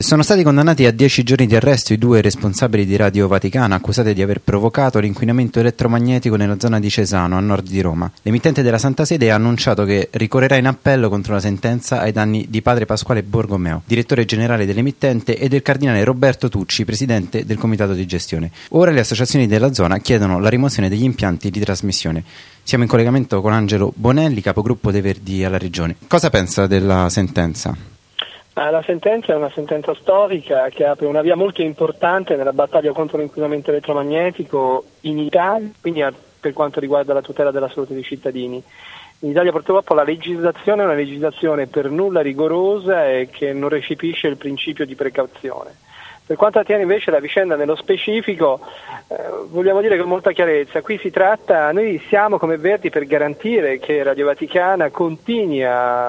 Sono stati condannati a 10 giorni di arresto i 2 responsabili di Radio Vaticana accusati di aver provocato l'inquinamento elettromagnetico nella zona di Cesano, a nord di Roma. L'emittente della Santa Sede ha annunciato che ricorrerà in appello contro la sentenza ai danni di padre Pasquale Borgomeo, direttore generale dell'emittente, e del cardinale Roberto Tucci, presidente del comitato di gestione. Ora le associazioni della zona chiedono la rimozione degli impianti di trasmissione. Siamo in collegamento con Angelo Bonelli, capogruppo dei Verdi alla Regione. Cosa pensa della sentenza? La sentenza è una sentenza storica che apre una via molto importante nella battaglia contro l'inquinamento elettromagnetico in Italia, quindi per quanto riguarda la tutela della salute dei cittadini. In Italia purtroppo la legislazione è una legislazione per nulla rigorosa e che non recepisce il principio di precauzione. Per quanto attiene invece la vicenda nello specifico, vogliamo dire con molta chiarezza, qui si tratta, noi siamo come Verdi per garantire che Radio Vaticana continui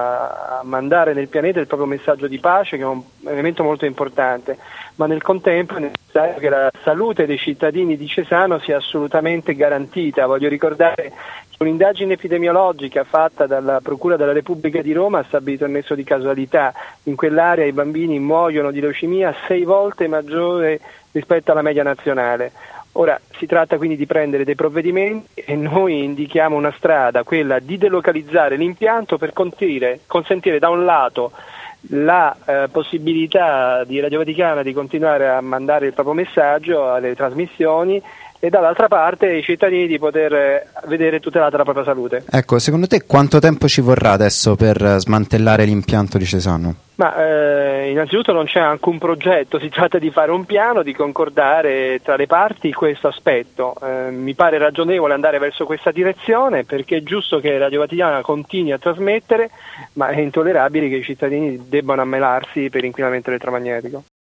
a mandare nel pianeta il proprio messaggio di pace, che è un elemento molto importante, ma nel contempo è necessario che la salute dei cittadini di Cesano sia assolutamente garantita. Voglio ricordare che un'indagine epidemiologica fatta dalla Procura della Repubblica di Roma ha stabilito il nesso di causalità. In quell'area i bambini muoiono di leucemia 6 volte maggiore rispetto alla media nazionale. Ora si tratta quindi di prendere dei provvedimenti e noi indichiamo una strada, quella di delocalizzare l'impianto per consentire da un lato la possibilità di Radio Vaticana di continuare a mandare il proprio messaggio alle trasmissioni e dall'altra parte i cittadini di poter vedere tutelata la propria salute. Ecco, secondo te quanto tempo ci vorrà adesso per smantellare l'impianto di Cesano? Innanzitutto non c'è alcun progetto, si tratta di fare un piano, di concordare tra le parti questo aspetto. Mi pare ragionevole andare verso questa direzione perché è giusto che Radio Vaticana continui a trasmettere, ma è intollerabile che i cittadini debbano ammalarsi per inquinamento elettromagnetico.